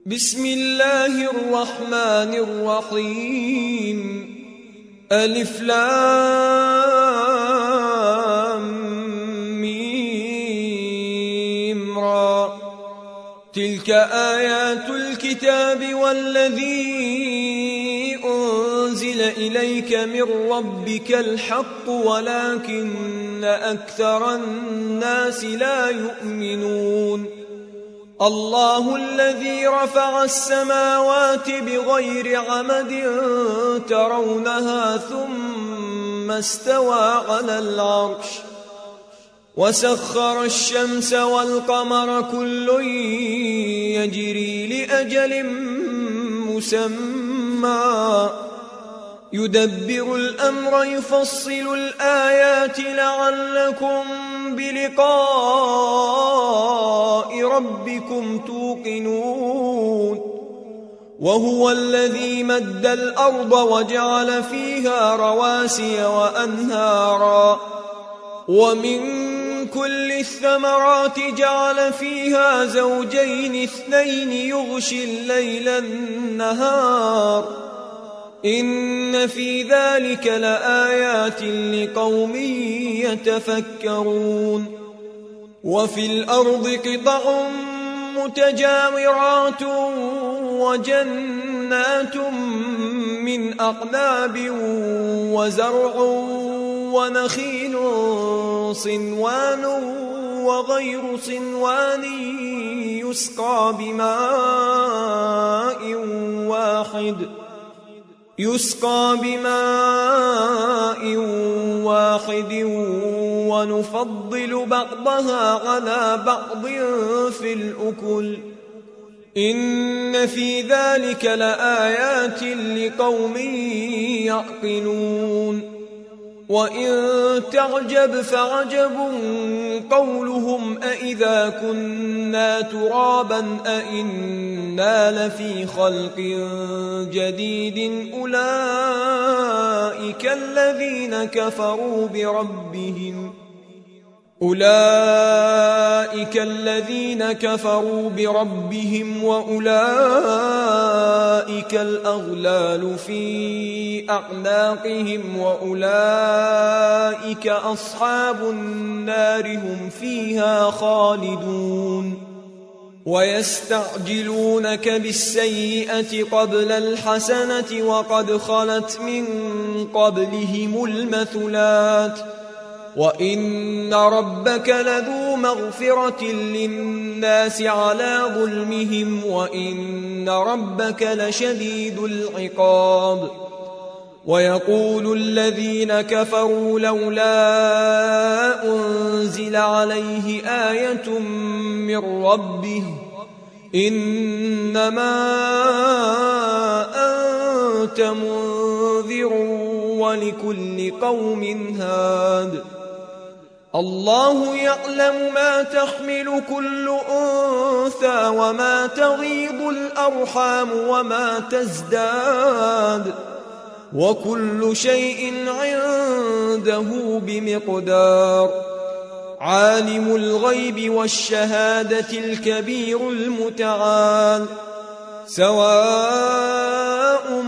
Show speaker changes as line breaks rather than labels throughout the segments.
بسم الله الرحمن الرحيم ألف لام ميم را تلك آيات الكتاب والذي أنزل إليك من ربك الحق ولكن أكثر الناس لا يؤمنون الله الذي رفع السماوات بغير عمد ترونها ثم استوى على العرش وسخر الشمس والقمر كل يجري لأجل مسمى يدبر الأمر يفصل الآيات لعلكم بلقاء ربكم توقنون وهو الذي مد الأرض وجعل فيها رواسي وأنهارا ومن كل الثمرات جعل فيها زوجين اثنين يغشي الليل النهار إن في ذلك لآيات لقوم يتفكرون وفي الأرض قطع متجاورات وجنات من أعناب وزرع ونخيل صنوان وغير صنوان يسقى بماء واحد ونفضل بعضها على بعض في الأكل إن في ذلك لآيات لقوم يعقلون وإن تعجب فعجب قولهم أإذا كنا ترابا أإنا لفي خلق جديد أولئك الذين كفروا بربهم وأولئك الأغلال في أعناقهم وأولئك أصحاب النار هم فيها خالدون ويستعجلونك بالسيئة قبل الحسنة وقد خلت من قبلهم المثلات وإن ربك لذو مغفرة للناس على ظلمهم وإن ربك لشديد العقاب ويقول الذين كفروا لولا أنزل عليه آية من ربه إنما أنت منذر ولكل قوم هاد الله يعلم ما تحمل كل أنثى وما تغيض الأرحام وما تزداد وكل شيء عنده بمقدار عالم الغيب والشهادة الكبير المتعال سواء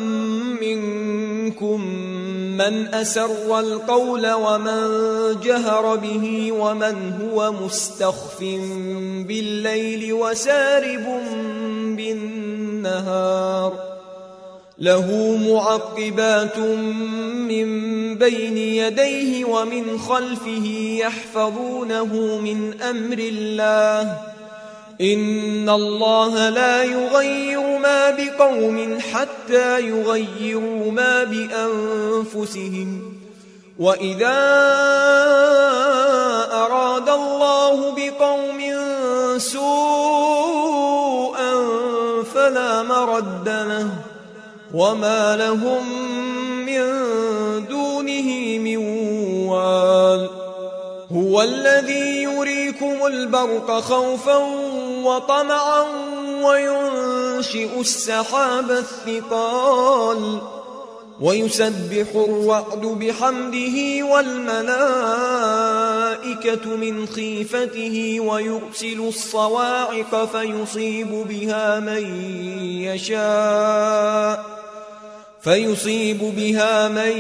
منكم من أسر القول ومن جهر به ومن هو مستخف بالليل وسارب بالنهار له معقبات من بين يديه ومن خلفه يحفظونه من أمر الله إن الله لا يغير ما بقوم حتى يغيروا ما بأنفسهم وإذا أراد الله بقوم سوءا فلا مرد له وما لهم من دونه من وال هو الذي يريكم البرق خوفا وطمعا وينشئ السحاب الثقال ويسبح الرعد بحمده والملائكة الملائكة من خيفته ويرسل الصواعق فيصيب بها من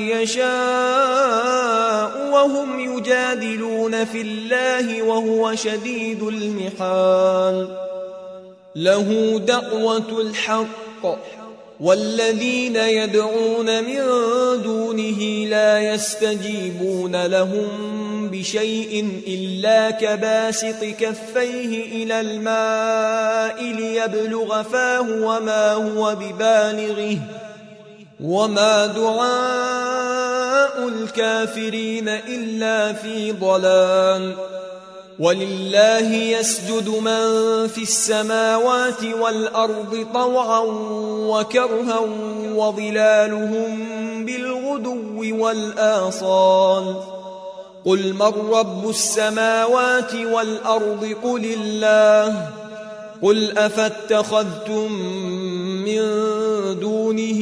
يشاء وهم يجادلون في الله وهو شديد المحال. له دعوة الحق والذين يدعون من دونه لا يستجيبون لهم بشيء إلا كباسط كفيه إلى الماء ليبلغ فاه وما هو ببالغه وما دعاء الكافرين إلا في ضلال. ولله يسجد من في السماوات والأرض طوعا وكرها وظلالهم بالغدو والآصال. قل من رب السماوات والأرض قل الله. قل أفاتخذتم من دونه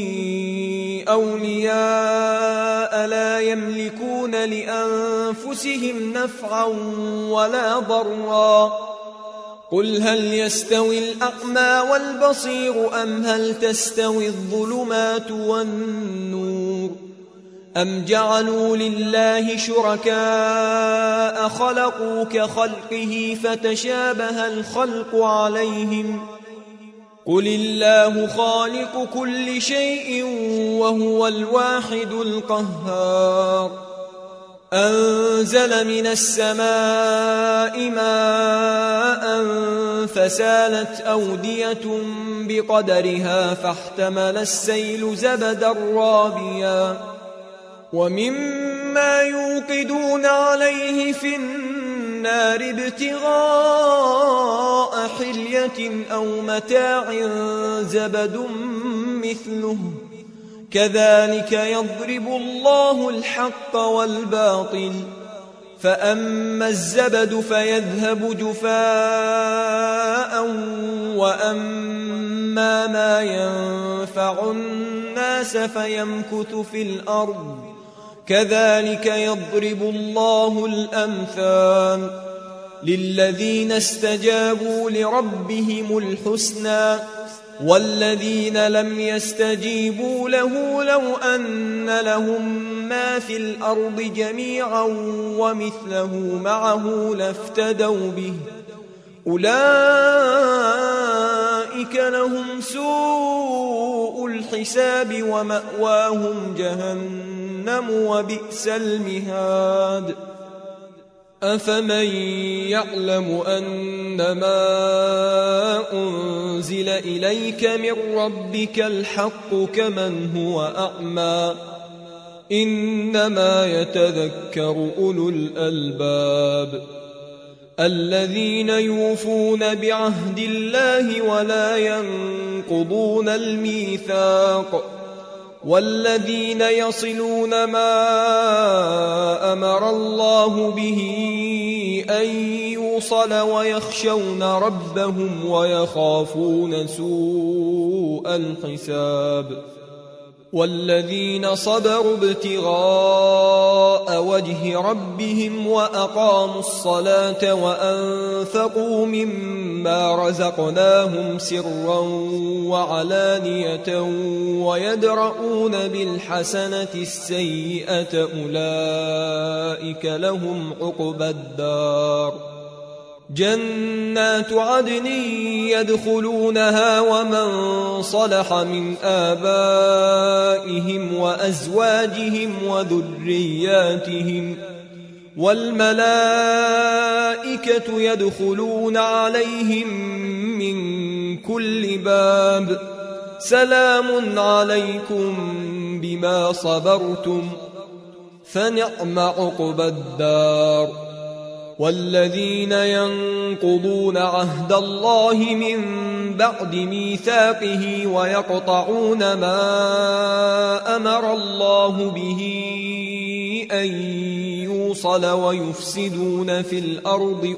أولياء لا يملكون لأنفسهم نفعا ولا ضرا. قل هل يستوي الأعمى والبصير أم هل تستوي الظلمات والنور أم جعلوا لله شركاء خلقوا كخلقه فتشابه الخلق عليهم. قل الله خالق كل شيء وهو الواحد القهار. أنزل من السماء ماء فسالت أودية بقدرها فاحتمل السيل زبدا رابيا ومما يوقدون عليه في النار ابتغاء حلية أو متاع زبد مثله كذلك يضرب الله الحق والباطل. فأما الزبد فيذهب جفاء وأما ما ينفع الناس فيمكث في الأرض كذلك يضرب الله الأمثال. للذين استجابوا لربهم الحسنى والذين لم يستجيبوا له لو أن لهم ما في الأرض جميعا ومثله معه لافتدوا به أولئك لهم سوء الحساب ومأواهم جهنم وبئس المهاد. أفمن يعلم أنما أنزل إليك من ربك الحق كمن هو أعمى إنما يتذكر أولو الألباب الذين يوفون بعهد الله ولا ينقضون الميثاق والذين يصلون ما أمر الله به أن يوصل ويخشون ربهم ويخافون سوء الحساب والذين صبروا ابتغاء وجه ربهم وأقاموا الصلاة وأنفقوا مما رزقناهم سرا وعلانية ويدرؤون بالحسنة السيئة أولئك لهم عقبى الدار جنات عدن يدخلونها ومن صلح من آبائهم وأزواجهم وذرياتهم والملائكة يدخلون عليهم من كل باب سلام عليكم بما صبرتم فنعم عقبى الدار. والذين ينقضون عهد الله من بعد ميثاقه ويقطعون ما أمر الله به أن يوصل ويفسدون في الأرض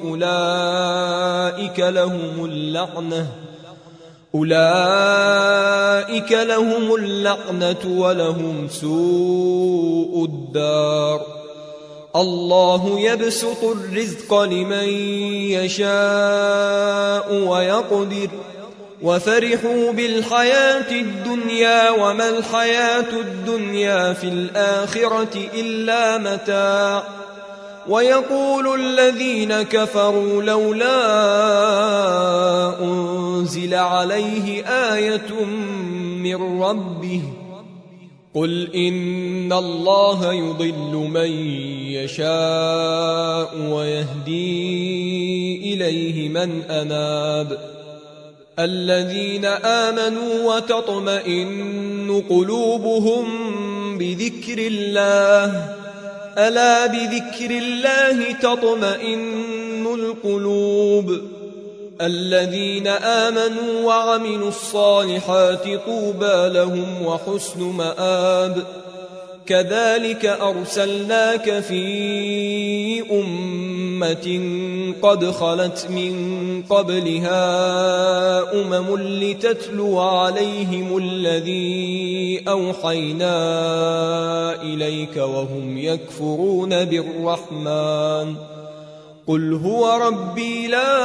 أولئك لهم اللعنة ولهم سوء الدار. الله يبسط الرزق لمن يشاء ويقدر وفرحوا بالحياة الدنيا وما الحياة الدنيا في الآخرة إلا متاع ويقول الذين كفروا لولا أنزل عليه آية من ربه قل إن الله يضل من يشاء ويهدي إليه من أناب الذين آمنوا وتطمئن قلوبهم بذكر الله ألا بذكر الله تطمئن القلوب الذين آمنوا وعملوا الصالحات طوبى لهم وحسن مآب كذلك أرسلناك في أمة قد خلت من قبلها لتتلو عليهم الذي أوحينا إليك وهم يكفرون بالرحمن قل هو ربي لا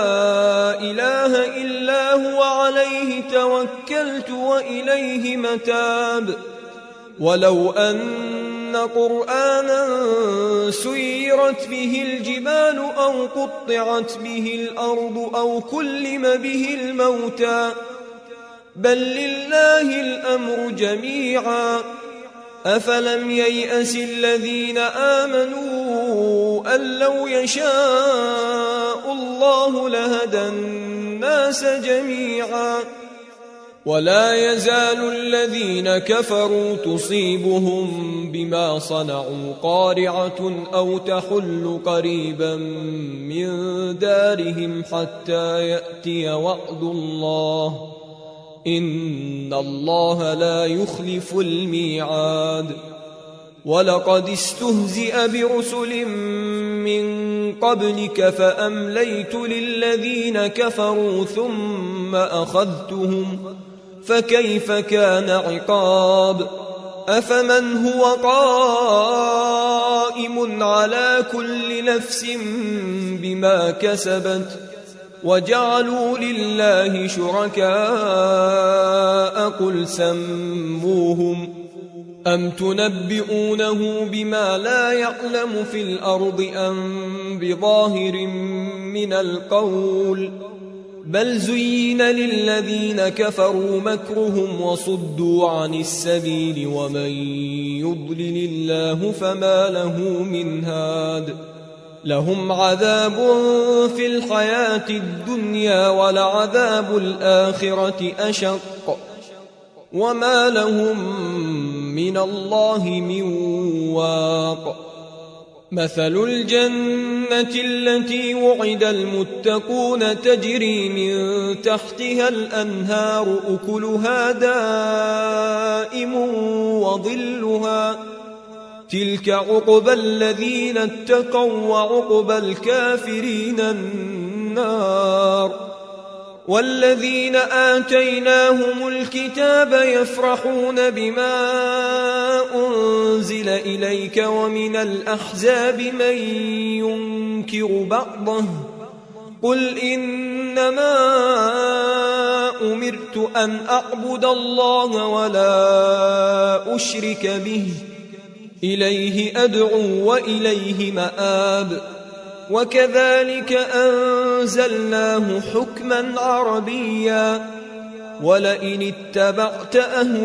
إله إلا هو عليه توكلت وإليه متاب ولو أن قرآنا سيرت به الجبال أو قطعت به الأرض أو كلم به الموتى بل لله الأمر جميعا أفلم ييأس الذين آمنوا أن لو يشاء الله لهدى الناس جميعا ولا يزال الذين كفروا تصيبهم بما صنعوا قارعة أو تحل قريبا من دارهم حتى يأتي وعد الله إن الله لا يخلف الميعاد ولقد استهزئ برسل من قبلك فأمليت للذين كفروا ثم أخذتهم فكيف كان عقاب أفمن هو قائم على كل نفس بما كسبت وجعلوا لله شركاء قل سموهم أم تنبئونه بما لا يعلم في الأرض أم بظاهر من القول بل زين للذين كفروا مكرهم وصدوا عن السبيل ومن يضلل الله فما له من هاد لهم عذاب في الحياة الدنيا ولعذاب الآخرة أشق وما لهم من الله من واق مثل الجنة التي وعد المتقون تجري من تحتها الأنهار أكلها دائم وظلها تلك عقبى الذين اتقوا وعقبى الكافرين النار والذين آتيناهم الكتاب يفرحون بما أنزل إليك ومن الأحزاب من ينكر بعضه قل إنما أمرت أن أعبد الله ولا أشرك به إليه أدعو وإليه مآب وكذلك أنزلناه حكما عربيا ولئن اتبعت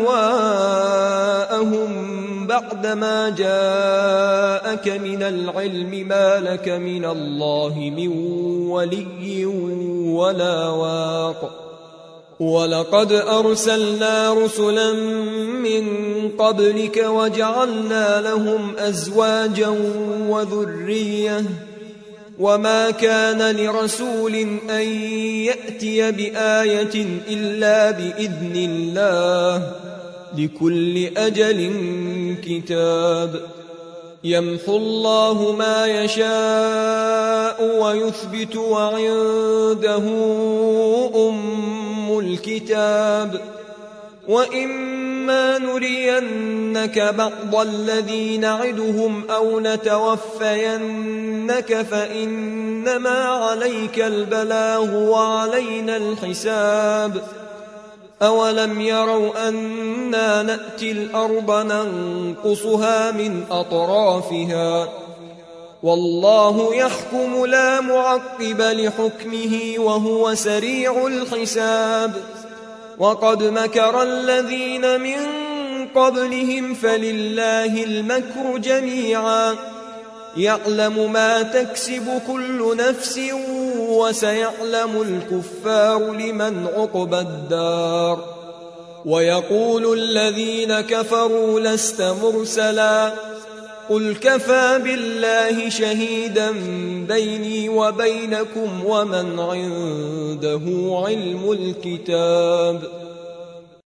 أهواءهم بعدما جاءك من العلم ما لك من الله من ولي ولا واق ولقد أرسلنا رسلا من قبلك وجعلنا لهم أزواجا وذرية وما كان لرسول أن يأتي بآية إلا بإذن الله لكل أجل كتاب يمحو الله ما يشاء ويثبت وعنده أم الكتاب وإما نرينك بعض الذي نعدهم أو نتوفينك فإنما عليك البلاغ وعلينا الحساب. أولم يروا أنا نأتي الأرض ننقصها من أطرافها والله يحكم لا معقب لحكمه وهو سريع الحساب. وقد مكر الذين من قبلهم فلله المكر جميعا يعلم ما تكسب كل نفس وسيعلم الكفار لمن عقبى الدار. ويقول الذين كفروا لست مرسلا قل كفى بالله شهيدا بيني وبينكم ومن عنده علم الكتاب.